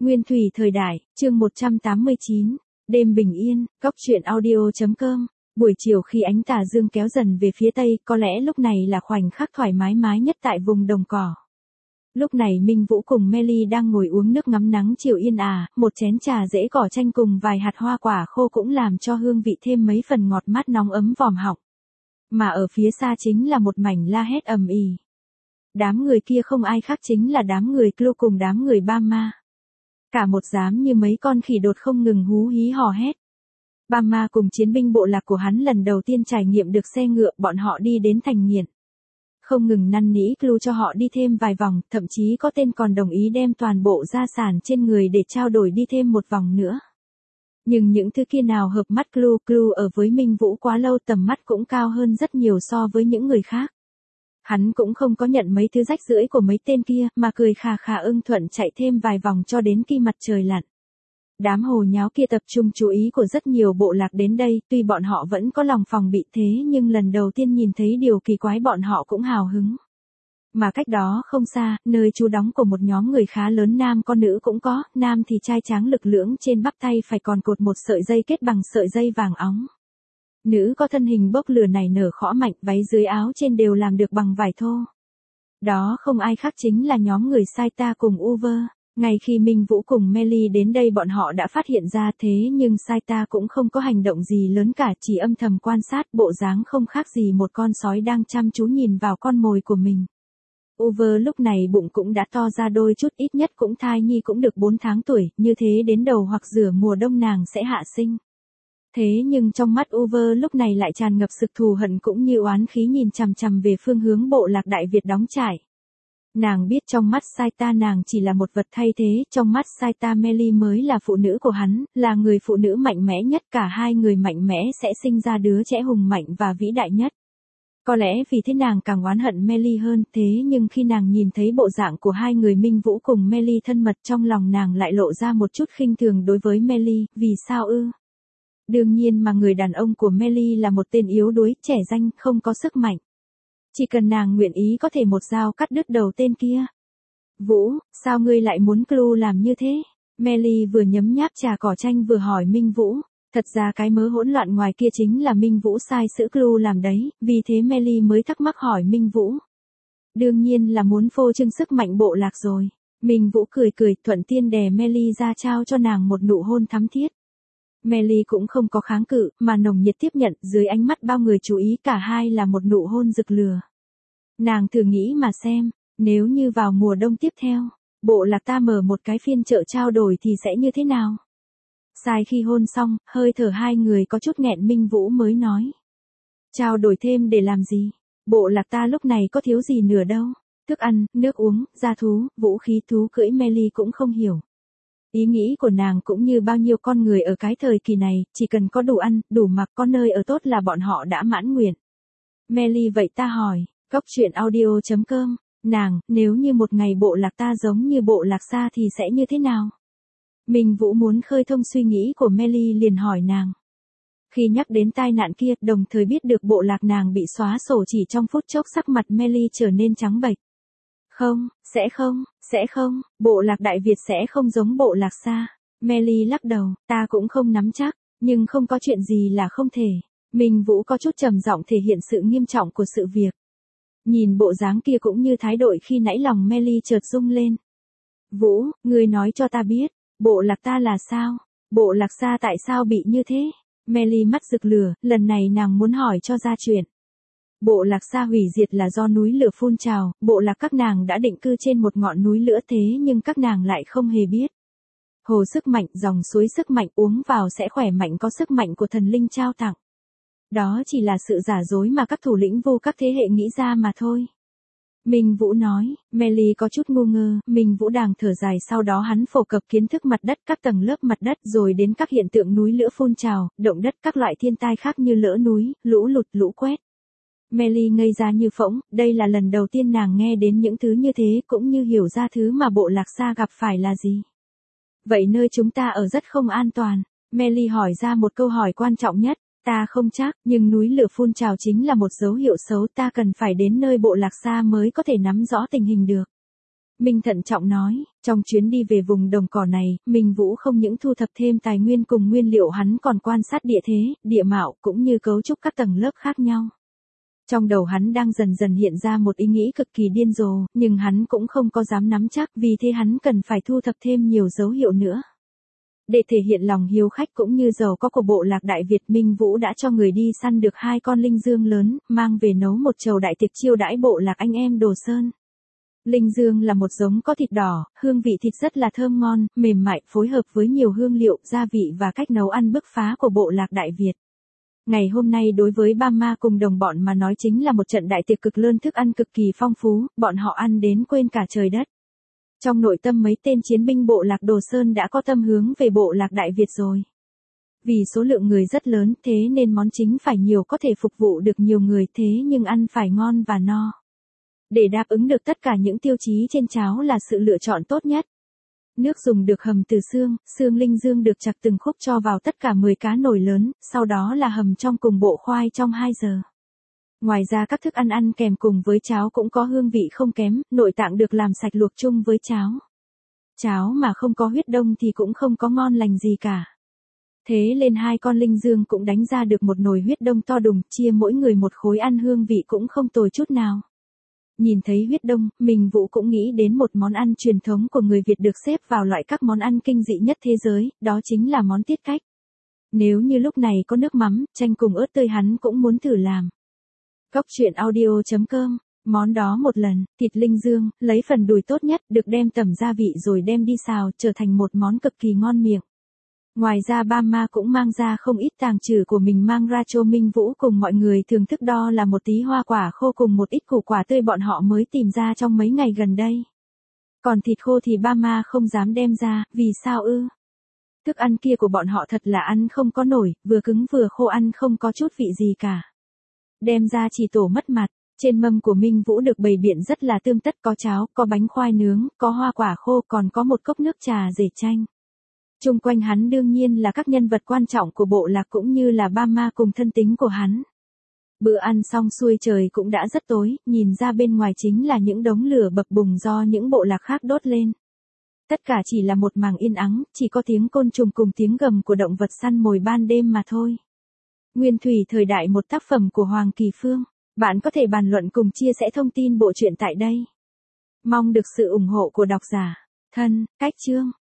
Nguyên thủy thời đại, chương 189, đêm bình yên, góc truyện audio.com. Buổi chiều khi ánh tà dương kéo dần về phía tây, có lẽ lúc này là khoảnh khắc thoải mái nhất tại vùng đồng cỏ. Lúc này Minh Vũ cùng Melly đang ngồi uống nước ngắm nắng chiều yên ả, một chén trà rễ cỏ chanh cùng vài hạt hoa quả khô cũng làm cho hương vị thêm mấy phần ngọt mát nóng ấm vòm họng. Mà ở phía xa chính là một mảnh la hét ầm ĩ. Đám người kia không ai khác chính là đám người Clu cùng đám người Bama. Cả một đám như mấy con khỉ đột không ngừng hú hí hò hét. Bama cùng chiến binh bộ lạc của hắn lần đầu tiên trải nghiệm được xe ngựa, bọn họ đi đến thành nghiện. Không ngừng năn nỉ Clu cho họ đi thêm vài vòng, thậm chí có tên còn đồng ý đem toàn bộ gia sản trên người để trao đổi đi thêm một vòng nữa. Nhưng những thứ kia nào hợp mắt Clu ở với Minh Vũ quá lâu, tầm mắt cũng cao hơn rất nhiều so với những người khác. Hắn cũng không có nhận mấy thứ rách rưởi của mấy tên kia, mà cười khà khà ưng thuận chạy thêm vài vòng cho đến khi mặt trời lặn. Đám hồ nháo kia tập trung chú ý của rất nhiều bộ lạc đến đây, tuy bọn họ vẫn có lòng phòng bị thế nhưng lần đầu tiên nhìn thấy điều kỳ quái bọn họ cũng hào hứng. Mà cách đó không xa, nơi trú đóng của một nhóm người khá lớn, nam con nữ cũng có, nam thì trai tráng lực lưỡng, trên bắp tay phải còn cột một sợi dây kết bằng sợi dây vàng óng. Nữ có thân hình bốc lửa nảy nở khõ mạnh, váy dưới áo trên đều làm được bằng vải thô. Đó không ai khác chính là nhóm người Saita cùng Uver. Ngay khi Minh Vũ cùng Melly đến đây bọn họ đã phát hiện ra, thế nhưng Saita cũng không có hành động gì lớn cả, chỉ âm thầm quan sát, bộ dáng không khác gì một con sói đang chăm chú nhìn vào con mồi của mình. Uver lúc này bụng cũng đã to ra đôi chút, ít nhất cũng thai nhi cũng được 4 tháng tuổi, như thế đến đầu hoặc giữa mùa đông nàng sẽ hạ sinh. Thế nhưng trong mắt Uver lúc này lại tràn ngập sự thù hận cũng như oán khí, nhìn chằm chằm về phương hướng bộ lạc Đại Việt đóng trại. Nàng biết trong mắt Saita nàng chỉ là một vật thay thế, trong mắt Saita Melly mới là phụ nữ của hắn, là người phụ nữ mạnh mẽ nhất, cả hai người mạnh mẽ sẽ sinh ra đứa trẻ hùng mạnh và vĩ đại nhất. Có lẽ vì thế nàng càng oán hận Melly hơn, thế nhưng khi nàng nhìn thấy bộ dạng của hai người Minh Vũ cùng Melly thân mật, trong lòng nàng lại lộ ra một chút khinh thường đối với Melly. Vì sao ư? Đương nhiên mà người đàn ông của Melly là một tên yếu đuối, trẻ danh, không có sức mạnh. Chỉ cần nàng nguyện ý có thể một dao cắt đứt đầu tên kia. Vũ, sao ngươi lại muốn Clu làm như thế? Melly vừa nhấm nháp trà cỏ chanh vừa hỏi Minh Vũ. Thật ra cái mớ hỗn loạn ngoài kia chính là Minh Vũ sai sữ Clu làm đấy, vì thế Melly mới thắc mắc hỏi Minh Vũ. Đương nhiên là muốn phô trương sức mạnh bộ lạc rồi. Minh Vũ cười thuận tiên đè Melly ra, trao cho nàng một nụ hôn thắm thiết. Melly cũng không có kháng cự, mà nồng nhiệt tiếp nhận, dưới ánh mắt bao người chú ý, cả hai là một nụ hôn rực lửa. Nàng thử nghĩ mà xem, nếu như vào mùa đông tiếp theo, bộ lạc ta mở một cái phiên chợ trao đổi thì sẽ như thế nào? Sai khi hôn xong, hơi thở hai người có chút nghẹn, Minh Vũ mới nói. Trao đổi thêm để làm gì? Bộ lạc ta lúc này có thiếu gì nửa đâu. Thức ăn, nước uống, gia thú, vũ khí thú cưỡi, Melly cũng không hiểu. Ý nghĩ của nàng cũng như bao nhiêu con người ở cái thời kỳ này, chỉ cần có đủ ăn, đủ mặc, có nơi ở tốt là bọn họ đã mãn nguyện. Melly, vậy ta hỏi, góc truyện audio.com, nàng, nếu như một ngày bộ lạc ta giống như bộ lạc Sa thì sẽ như thế nào? Minh Vũ muốn khơi thông suy nghĩ của Melly liền hỏi nàng. Khi nhắc đến tai nạn kia, đồng thời biết được bộ lạc nàng bị xóa sổ chỉ trong phút chốc, sắc mặt Melly trở nên trắng bệch. Sẽ không, bộ lạc Đại Việt sẽ không giống bộ lạc Sa. Melly lắc đầu, ta cũng không nắm chắc, nhưng không có chuyện gì là không thể. Minh Vũ có chút trầm giọng thể hiện sự nghiêm trọng của sự việc. Nhìn bộ dáng kia cũng như thái độ khi nãy, lòng Melly chợt rung lên. Vũ, ngươi nói cho ta biết, bộ lạc ta là sao? Bộ lạc Sa tại sao bị như thế? Melly mắt rực lửa, lần này nàng muốn hỏi cho ra chuyện. Bộ lạc Sa hủy diệt là do núi lửa phun trào, bộ lạc các nàng đã định cư trên một ngọn núi lửa, thế nhưng các nàng lại không hề biết. Hồ sức mạnh, dòng suối sức mạnh, uống vào sẽ khỏe mạnh, có sức mạnh của thần linh trao tặng. Đó chỉ là sự giả dối mà các thủ lĩnh vô các thế hệ nghĩ ra mà thôi. Minh Vũ nói. Melly có chút ngu ngơ, Minh Vũ đang thở dài, sau đó hắn phổ cập kiến thức mặt đất, các tầng lớp mặt đất, rồi đến các hiện tượng núi lửa phun trào, động đất, các loại thiên tai khác như lở núi, lũ lụt, lũ quét. Melly ngây ra như phỗng, đây là lần đầu tiên nàng nghe đến những thứ như thế, cũng như hiểu ra thứ mà bộ lạc Sa gặp phải là gì. Vậy nơi chúng ta ở rất không an toàn. Melly hỏi ra một câu hỏi quan trọng nhất. Ta không chắc, nhưng núi lửa phun trào chính là một dấu hiệu xấu, ta cần phải đến nơi bộ lạc Sa mới có thể nắm rõ tình hình được. Minh thận trọng nói, trong chuyến đi về vùng đồng cỏ này, Minh Vũ không những thu thập thêm tài nguyên cùng nguyên liệu, hắn còn quan sát địa thế, địa mạo cũng như cấu trúc các tầng lớp khác nhau. Trong đầu hắn đang dần dần hiện ra một ý nghĩ cực kỳ điên rồ, nhưng hắn cũng không có dám nắm chắc, vì thế hắn cần phải thu thập thêm nhiều dấu hiệu nữa. Để thể hiện lòng hiếu khách cũng như giàu có của bộ lạc Đại Việt, Minh Vũ đã cho người đi săn được 2 con linh dương lớn, mang về nấu một chầu đại tiệc chiêu đãi bộ lạc anh em Đồ Sơn. Linh dương là một giống có thịt đỏ, hương vị thịt rất là thơm ngon, mềm mại, phối hợp với nhiều hương liệu, gia vị và cách nấu ăn bứt phá của bộ lạc Đại Việt. Ngày hôm nay đối với Ba Ma cùng đồng bọn mà nói chính là một trận đại tiệc cực lớn, thức ăn cực kỳ phong phú, bọn họ ăn đến quên cả trời đất. Trong nội tâm mấy tên chiến binh bộ lạc Đồ Sơn đã có tâm hướng về bộ lạc Đại Việt rồi. Vì số lượng người rất lớn, thế nên món chính phải nhiều có thể phục vụ được nhiều người, thế nhưng ăn phải ngon và no. Để đáp ứng được tất cả những tiêu chí trên, cháo là sự lựa chọn tốt nhất. Nước dùng được hầm từ xương linh dương được chặt từng khúc cho vào tất cả 10 cá nồi lớn, sau đó là hầm trong cùng bộ khoai trong 2 giờ. Ngoài ra các thức ăn ăn kèm cùng với cháo cũng có hương vị không kém, nội tạng được làm sạch luộc chung với cháo. Cháo mà không có huyết đông thì cũng không có ngon lành gì cả. Thế lên 2 con linh dương cũng đánh ra được một nồi huyết đông to đùng, chia mỗi người một khối ăn, hương vị cũng không tồi chút nào. Nhìn thấy huyết đông, Minh Vũ cũng nghĩ đến một món ăn truyền thống của người Việt được xếp vào loại các món ăn kinh dị nhất thế giới, đó chính là món tiết cách. Nếu như lúc này có nước mắm, chanh cùng ớt tươi hắn cũng muốn thử làm. Góc truyện audio.com, món đó một lần, thịt linh dương, lấy phần đùi tốt nhất, được đem tẩm gia vị rồi đem đi xào, trở thành một món cực kỳ ngon miệng. Ngoài ra Ba Ma cũng mang ra không ít tàng trữ của mình mang ra cho Minh Vũ cùng mọi người thưởng thức, đó là một tí hoa quả khô cùng một ít củ quả tươi bọn họ mới tìm ra trong mấy ngày gần đây. Còn thịt khô thì Ba Ma không dám đem ra, vì sao ư? Thức ăn kia của bọn họ thật là ăn không có nổi, vừa cứng vừa khô, ăn không có chút vị gì cả. Đem ra chỉ tổ mất mặt. Trên mâm của Minh Vũ được bày biện rất là tươm tất, có cháo, có bánh khoai nướng, có hoa quả khô, còn có một cốc nước trà rể chanh. Chung quanh hắn đương nhiên là các nhân vật quan trọng của bộ lạc cũng như là Ba Ma cùng thân tín của hắn. Bữa ăn xong xuôi trời cũng đã rất tối, nhìn ra bên ngoài chính là những đống lửa bập bùng do những bộ lạc khác đốt lên. Tất cả chỉ là một mảng yên ắng, chỉ có tiếng côn trùng cùng tiếng gầm của động vật săn mồi ban đêm mà thôi. Nguyên thủy thời đại, một tác phẩm của Hoàng Kỳ Phương. Bạn có thể bàn luận cùng chia sẻ thông tin bộ truyện tại đây. Mong được sự ủng hộ của độc giả. Thân, cách chương.